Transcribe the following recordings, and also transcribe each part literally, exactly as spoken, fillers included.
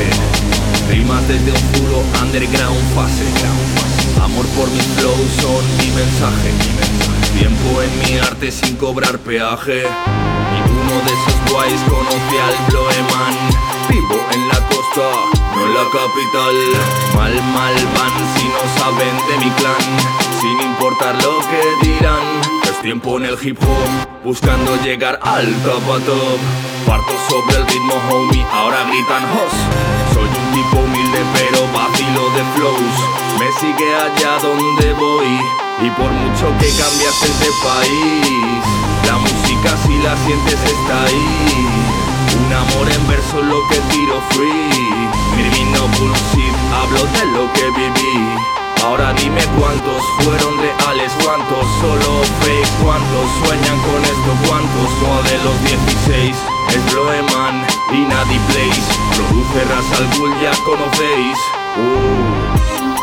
Rimas desde un puro underground fase. Amor por mis flows son mi mensaje. Tiempo en mi arte sin cobrar peaje. Ninguno de esos guays conoce al Bloeman. Vivo en la costa, no en la capital. Mal, mal van si no saben de mi clan, sin importar lo que dirán. Es tiempo en el hip hop, buscando llegar al top a top. Parto sobre el ritmo, homie, ahora gritan host. Soy un tipo humilde pero vacilo de flows. Me sigue allá donde voy, y por mucho que cambiases de país, la música si la sientes está ahí. Un amor en verso lo que tiro free. Mirvin no bullshit, hablo de lo que viví. Ahora dime cuántos fueron reales, cuántos solo fake, cuántos sueñan con esto, cuántos no de los dieciséis. Es Bloeman y Nadie Place, produce Ras Al Ghul, ya conocéis. uh.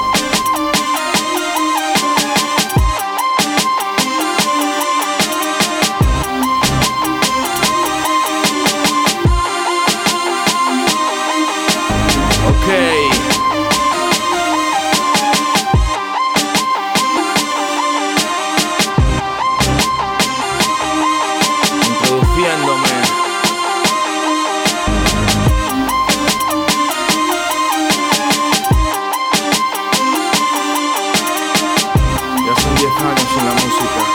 Okay. Introduciéndome. Ya son diez años en la música.